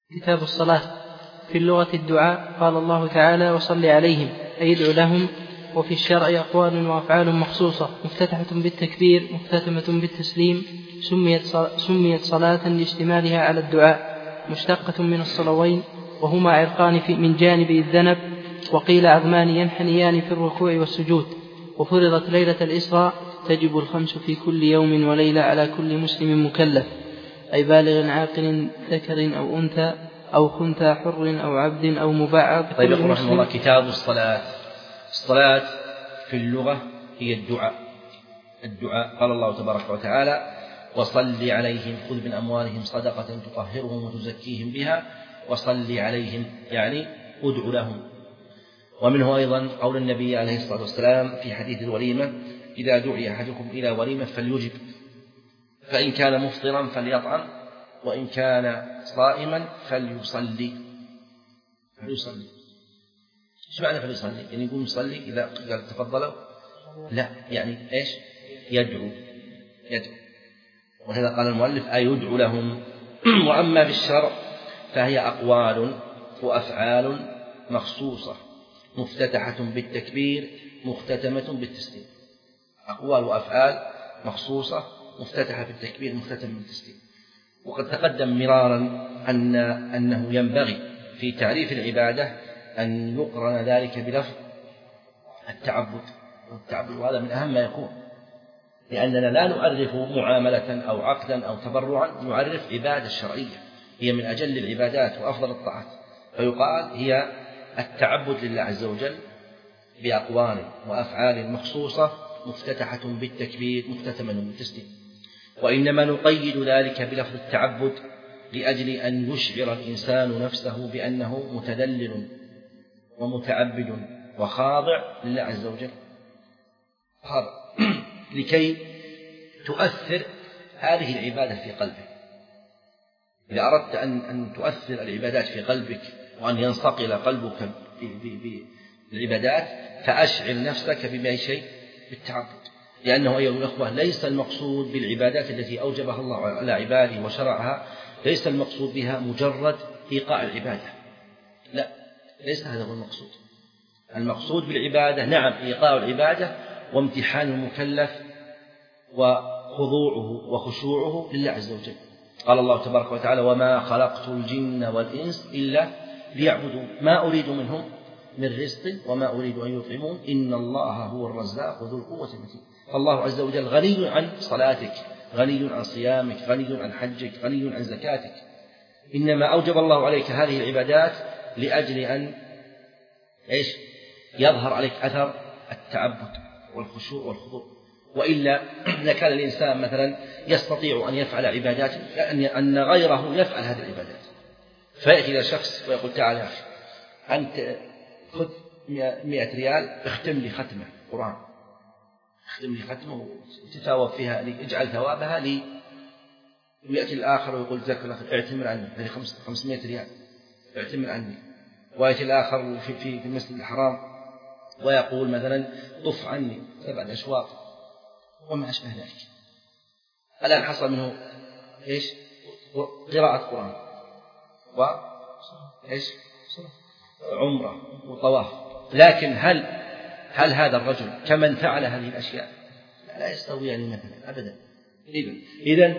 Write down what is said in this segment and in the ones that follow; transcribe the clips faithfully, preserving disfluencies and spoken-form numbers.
كتاب الصلاة. في اللغة الدعاء. قال الله تعالى: وصل عليهم، أي ادع لهم. وفي الشرع أقوال وأفعال مخصوصة مفتتحة بالتكبير مختتمة بالتسليم، سميت سميت صلاة لاشتمالها على الدعاء، مشتقة من الصلوين، وهما عرقان من جانب الذنب، وقيل عظمان ينحنيان في الركوع والسجود. وفرضت ليلة الإسراء، تجب الخمس في كل يوم وليلة على كل مسلم مكلف، أي بالغ عاقل ذكر أو أنثى أو خنثى حر أو عبد أو مبعض. طيب، يقول رحمه الله: كتاب الصلاة. الصلاة في اللغة هي الدعاء. الدعاء قال الله تبارك وتعالى: وصل عليهم، خذ من أموالهم صدقة تطهرهم وتزكيهم بها وصل عليهم، يعني ادع لهم. ومنه أيضا قول النبي عليه الصلاة والسلام في حديث الوليمة: إذا دعي أحدكم إلى وليمة فليجب، فإن كان مفطرا فليطعم، وإن كان صائما فليصلي. فليصلي ايش معنى فليصلي؟ يعني يقوم يصلي إذا قال تفضلوا؟ لا، يعني إيش؟ يدعو يدعو وهذا قال المؤلف: أي يدعو لهم. وأما في الشرع فهي أقوال وأفعال مخصوصة مفتتحة بالتكبير مختتمة بالتسليم. أقوال وأفعال مخصوصة مفتتحة بالتكبير مختتمة بالتسليم. وقد تقدم مرارا أن أنه ينبغي في تعريف العبادة أن يقرن ذلك بلفظ التعبد، والتعبد هذا من أهم ما يكون، لأننا لا نعرف معاملة أو عقدا أو تبرعا، نعرف عبادة شرعية هي من أجل العبادات وأفضل الطاعات، فيقال هي التعبد لله عز وجل بأقوال وأفعال مخصوصة مفتتحة بالتكبير مختتمة بالتسليم. وإنما نقيد ذلك بلفظ التعبد لأجل أن يشعر الإنسان نفسه بأنه متذلل ومتعبد وخاضع لله عز وجل، خاضع لكي تؤثر هذه العبادة في قلبك. إذا أردت أن, أن تؤثر العبادات في قلبك وأن ينصقل قلبك بالعبادات فأشعر نفسك بما شيء بالتعبد، لأنه أيها الأخوة ليس المقصود بالعبادات التي أوجبها الله على عباده وشرعها، ليس المقصود بها مجرد إيقاع العبادة، لا، ليس هذا هو المقصود. المقصود بالعبادة نعم إيقاع العبادة وامتحان المكلف وخضوعه وخشوعه لله عز وجل. قال الله تبارك وتعالى: وما خلقت الجن والإنس إلا ليعبدون ما أريد منهم من رزق وما أريد أن يطعمون إن الله هو الرزاق ذو القوة المتين. فالله عز وجل غني عن صلاتك، غني عن صيامك، غني عن حجك، غني عن زكاتك، إنما أوجب الله عليك هذه العبادات لأجل أن إيش؟ يظهر عليك أثر التعبد والخشوع والخضوع. وإلا لكان الإنسان مثلا يستطيع أن يفعل عبادات أن غيره يفعل هذه العبادات، فيأتي إلى شخص ويقول: تعال يا أخي أنت خذ مئة ريال اختم لي ختمة قرآن، اختم لي ختمة وتتاوب فيها لي، اجعل ثوابها لي. ويأتي الآخر ويقول: جزاك الله خير اعتمر عني، هذه خمسمائة ريال اعتمر عني. ويأتي الآخر في في المسجد الحرام ويقول مثلا: طف عني سبع أشواط وما أشبه ذلك. الآن حصل منه إيش؟ قراءة قرآن و إيش؟ عمرة وطواف. لكن هل هل هذا الرجل كمن فعل هذه الأشياء؟ لا يستويان يعني مثلا أبدا. إذن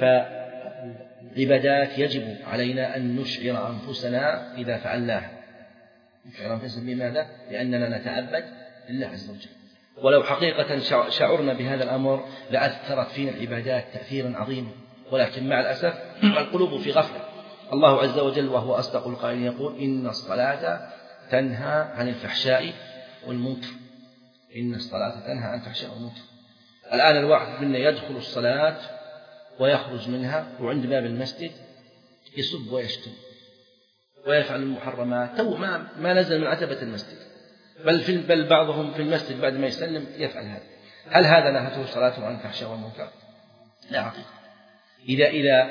فالعبادات يجب علينا أن نشعر أنفسنا إذا فعلناها، نشعر أنفسنا بماذا؟ لأننا نتعبد لله عز وجل. ولو حقيقة شعرنا بهذا الأمر لأثرت فينا العبادات تأثيرا عظيما، ولكن مع الأسف القلوب في غفلة. الله عز وجل وهو أصدق القائلين يقول: إن الصلاة تنهى عن الفحشاء والمنكر. إن الصلاة تنهى عن الفحشاء والمنكر. الآن الواحد منا يدخل الصلاة ويخرج منها وعند باب المسجد يسب ويشتم ويفعل المحرمات، تو ما, ما نزل من عتبة المسجد، بل, في بل بعضهم في المسجد بعد ما يسلم يفعل هذا. هل هذا نهته صلاته عن الفحشاء والمنكر؟ لا حقيقة. إذا إذا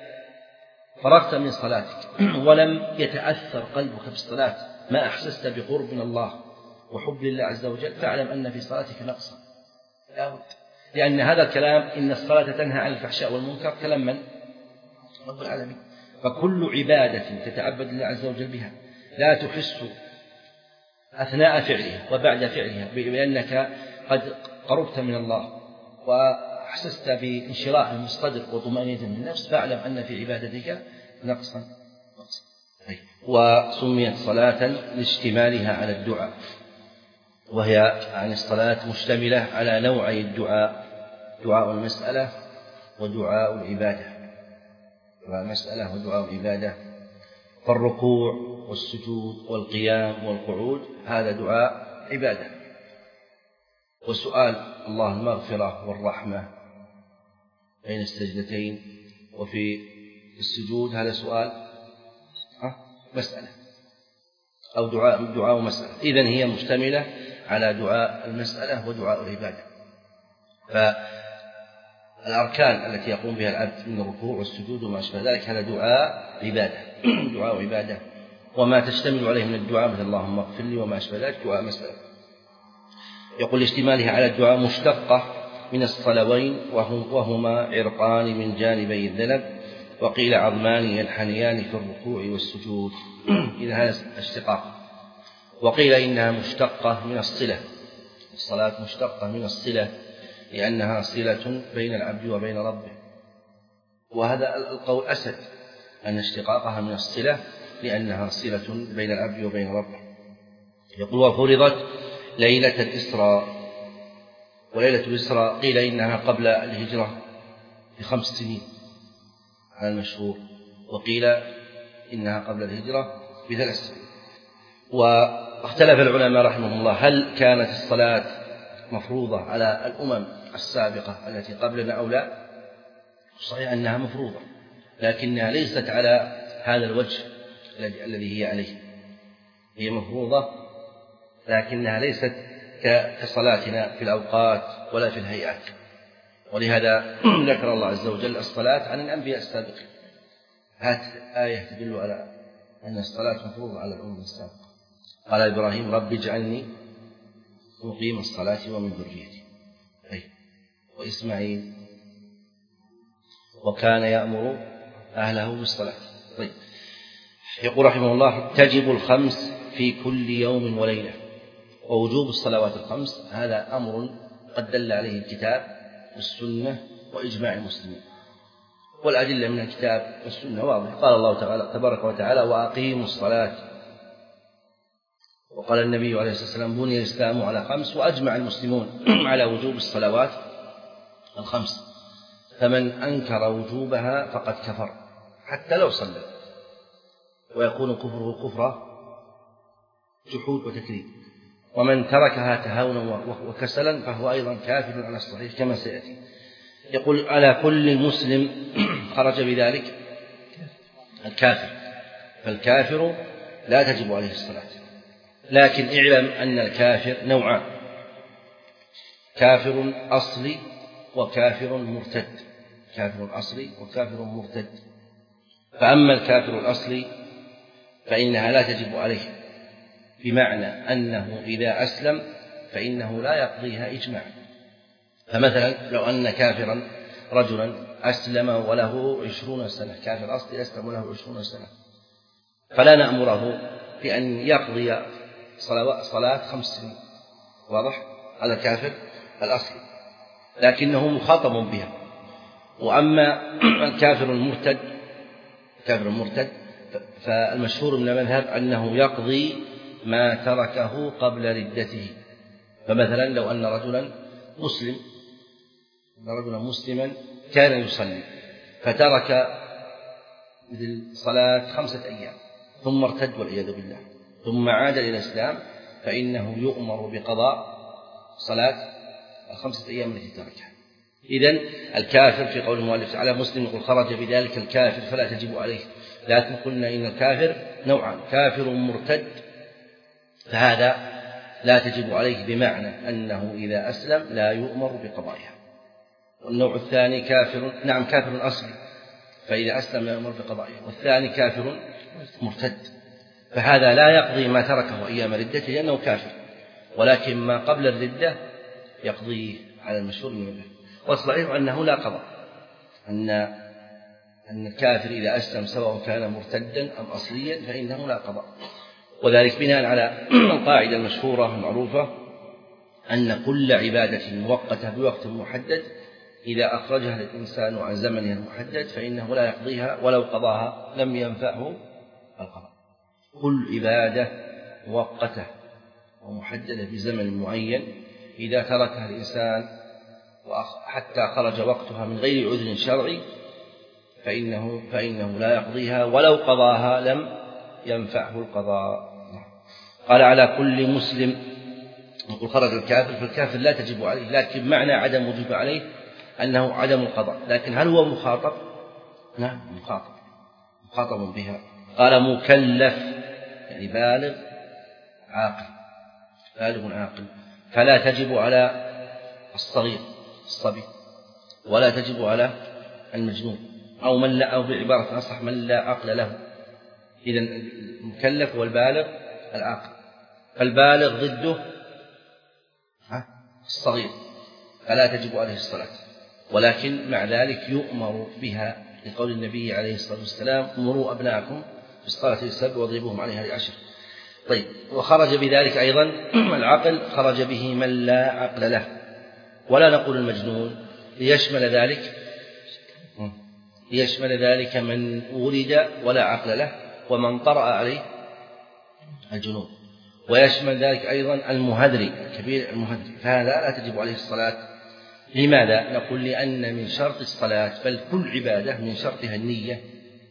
فرغت من صلاتك ولم يتأثر قلبك بالصلاة، ما أحسست بقرب من الله وحب لله عز وجل، فاعلم أن في صلاتك نقصا لا بد. لأن هذا الكلام إن الصلاة تنهى عن الفحشاء والمنكر كلام من؟ رب العالمين. فكل عبادة تتعبد الله عز وجل بها لا تحس أثناء فعلها وبعد فعلها بأنك قد قربت من الله وأحسست بانشراح الصدر وطمأنينة النفس، فاعلم أن في عبادتك نقصا. وسميت صلاة لاشتمالها على الدعاء، وهي عن الصلاة مشتملة على نوعي الدعاء: دعاء المسألة ودعاء العبادة. دعاء المسألة ودعاء العبادة، فالركوع والسجود والقيام والقعود هذا دعاء عبادة، وسؤال الله المغفرة والرحمة بين السجدتين وفي السجود هذا سؤال مسألة أو دعاء دعاء مسألة. إذن هي مشتملة على دعاء المسألة ودعاء العبادة. فالأركان التي يقوم بها العبد من الركوع والسجود وما أشبه ذلك هذا دعاء عبادة دعاء عبادة، وما تشتمل عليه من الدعاء مثل اللهم اغفر لي وما أشبه ذلك دعاء مسألة. يقول اشتمالها على الدعاء مشتقة من الصلوين وهما عرقان من جانبي الذنب، وقيل عظمان ينحنيان في الركوع والسجود. إذا هذا اشتقاق. وقيل إنها مشتقة من الصلة، الصلاة مشتقة من الصلة لأنها صلة بين العبد وبين ربه، وهذا القول أسد أن اشتقاقها من الصلة لأنها صلة بين العبد وبين ربه. يقول وفرضت ليلة الإسراء، وليلة الإسراء قيل إنها قبل الهجرة بخمس سنين على المشهور، وقيل إنها قبل الهجرة بثلاث سنين. واختلف العلماء رحمهم الله هل كانت الصلاة مفروضة على الأمم السابقة التي قبلنا أو لا؟ صحيح أنها مفروضة، لكنها ليست على هذا الوجه الذي هي عليه. هي مفروضة لكنها ليست كصلاتنا في الأوقات ولا في الهيئات. ولهذا ذكر الله عز وجل الصلاة عن الأنبياء السابقين. هات آية تدل على أن الصلاة مفروضة على الأمم السابقة. قال إبراهيم رب اجعلني مقيم الصلاة ومن ذريتي. وإسماعيل وكان يأمر أهله بالصلاة. طيب. يقول رحمه الله تجب الخمس في كل يوم وليلة. ووجوب الصلوات الخمس هذا أمر قد دل عليه الكتاب والسنة وإجماع المسلمين، والأدلة من الكتاب والسنة واضحة. قال الله تعالى تبارك وتعالى وأقيموا الصلاة، وقال النبي عليه الصلاة والسلام بني الإسلام على خمس، وأجمع المسلمون على وجوب الصلوات الخمس، فمن أنكر وجوبها فقد كفر حتى لو صلى، ويكون كفره كفر جحود وتكذيب. ومن تركها تهاونا وكسلا فهو أيضا كافر على الصحيح كما سيأتي. يقول على كل مسلم خرج بذلك الكافر، فالكافر لا تجب عليه الصلاة. لكن اعلم أن الكافر نوعان: كافر أصلي وكافر مرتد. كافر أصلي وكافر مرتد. فأما الكافر الأصلي فإنها لا تجب عليه، بمعنى أنه إذا أسلم فإنه لا يقضيها إجماعا. فمثلا لو أن كافرا رجلا أسلم وله عشرون سنة، كافر أصلي أسلم وله عشرون سنة، فلا نأمره بأن يقضي صلاة خمس سنين، واضح؟ هذا الكافر الأصلي، لكنه مخاطب بها. وأما الكافر المرتد، الكافر المرتد فالمشهور من المذهب أنه يقضي ما تركه قبل ردته. فمثلا لو أن رجلا مسلم أن رجلا مسلما كان يصلي فترك مثل صلاة خمسة أيام ثم ارتد والعياذ بالله ثم عاد إلى الإسلام، فإنه يؤمر بقضاء صلاة الخمسة أيام التي تركها. إذن الكافر في قول المؤلف على مسلم يقول خرج بذلك الكافر فلا تجب عليه. لكن قلنا إن الكافر نوعان: كافر مرتد فهذا لا تجب عليه، بمعنى أنه إذا أسلم لا يؤمر بقضائها. والنوع الثاني كافر نعم كافر أصلي، فإذا أسلم لا يؤمر بقضائها. والثاني كافر مرتد، فهذا لا يقضي ما تركه أيام ردته لأنه كافر، ولكن ما قبل الردة يقضيه على المشهور من المذهب. والصحيح أنه لا قضاء، أن أن الكافر إذا أسلم سواء كان مرتدا أم أصليا فإنه لا قضاء. وذلك بناء على القاعدة المشهورة المعروفة أن كل عبادة مؤقتة بوقت محدد إذا أخرجها الإنسان عن زمنها المحدد فإنه لا يقضيها ولو قضاها لم ينفعه القضاء. كل عبادة مؤقتة ومحددة بزمن معين إذا تركها الإنسان حتى خرج وقتها من غير عذر شرعي فإنه, فإنه لا يقضيها ولو قضاها لم ينفعه القضاء. قال على كل مسلم نقول خرج الكافر، فالكافر لا تجب عليه، لكن معنى عدم وجوب عليه أنه عدم القضاء. لكن هل هو مخاطب؟ نعم مخاطب، مخاطب بها. قال مكلف يعني بالغ عاقل، بالغ عاقل، فلا تجب على الصغير الصبي ولا تجب على المجنون أو من لا، أو بعبارة أصح من لا عقل له. إذن المكلف والبالغ العاقل، فالبالغ ضده الصغير فلا تجب عليه الصلاة، ولكن مع ذلك يؤمر بها لقول النبي عليه الصلاة والسلام مروا أبناءكم بالصلاة للسبع واضربوهم عليها لعشر. طيب، وخرج بذلك أيضا العقل، خرج به من لا عقل له، ولا نقول المجنون، ليشمل ذلك ليشمل ذلك من ولد ولا عقل له ومن طرأ عليه الجنون، ويشمل ذلك أيضا المهذري الكبير المهذري، فهذا لا تجب عليه الصلاة. لماذا؟ نقول لأن من شرط الصلاة، بل كل عبادة من شرطها النية،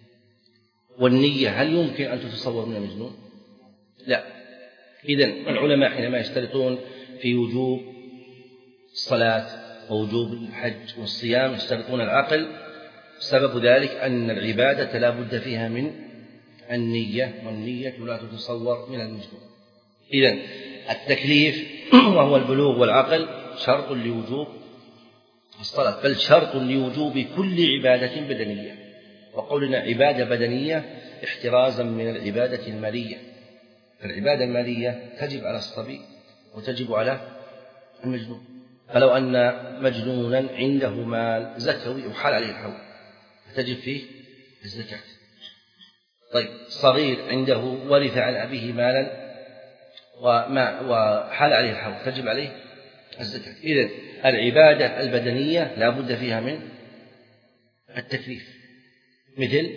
والنية هل يمكن أن تتصور من المجنون؟ لا. إذن العلماء حينما يشترطون في وجوب الصلاة ووجوب الحج والصيام يشترطون العقل، سبب ذلك أن العبادة لا بد فيها من النية، والنية لا تتصور من المجنون. إذن التكليف وهو البلوغ والعقل شرط لوجوب الصلاة، بل شرط لوجوب كل عبادة بدنية. وقولنا عبادة بدنية احترازا من العبادة المالية، فالعبادة المالية تجب على الصبي وتجب على المجنون. فلو أن مجنونا عنده مال زكوي وحال عليه الحول فتجب فيه الزكاة. طيب، صغير عنده ورث عن أبيه مالا وما وحال عليه الحول تجب عليه الزكاة. إذن العبادة البدنية لا بد فيها من التكليف، مثل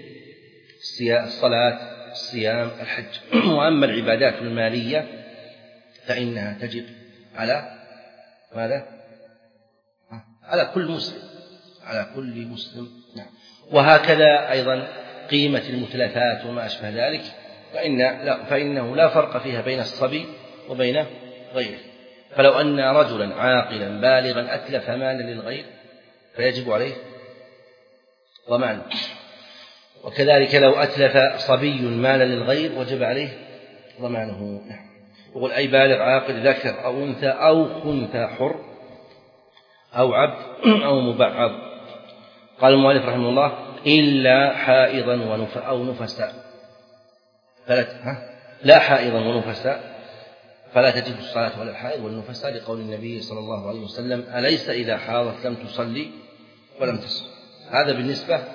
الصلاة، الصيام، الحج. وأما العبادات المالية فإنها تجب على ماذا؟ على كل مسلم، على كل مسلم. نعم. وهكذا أيضا قيمة المتلفات وما أشبه ذلك، فإن لا فإنه لا فرق فيها بين الصبي وبين غيره. فلو أن رجلا عاقلا بالغا أتلف مالا للغير فيجب عليه ضمانه، وكذلك لو أتلف صبي مالا للغير وجب عليه ضمانه. يقول أي بالغ عاقل ذكر أو أنثى أو خنثى حر أو عبد أو مبعض. قال المؤلف رحمه الله إلا حائضا ونف أو نفساء، فلا لا حائضا ونفساء فلا تجب الصلاة ولا الحائض والنفساء، لقول النبي صلى الله عليه وسلم أليس إذا حاضت لم تصلي ولم تصم. هذا بالنسبة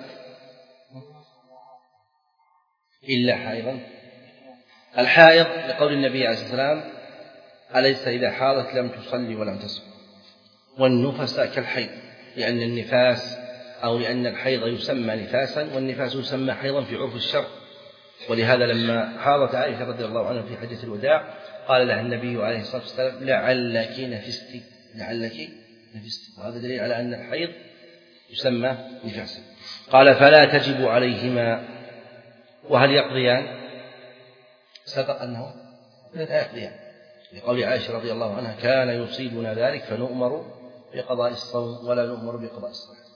إلا حائضا. الحائض لقول النبي عليه الصلاة والسلام أليس إذا حاضت لم تصلي ولم تصم. والنفساء كالحيض، لأن النفاس أو لأن الحيض يسمى نفاسا والنفاس يسمى حيضا في عرف الشرع. ولهذا لما حاضت عائشة رضي الله عنها في حجة الوداع قال لها النبي عليه الصلاة والسلام لعلك نفستي، لعلك نفستي، وهذا دليل على أن الحيض يسمى نفاسا. قال فلا تجب عليهما. وهل يقضيان؟ سبق أنه لا يقضيان، لقول عائشة رضي الله عنها كان يصيبنا ذلك فنؤمر بقضاء الصوم ولا نؤمر بقضاء الصلاة.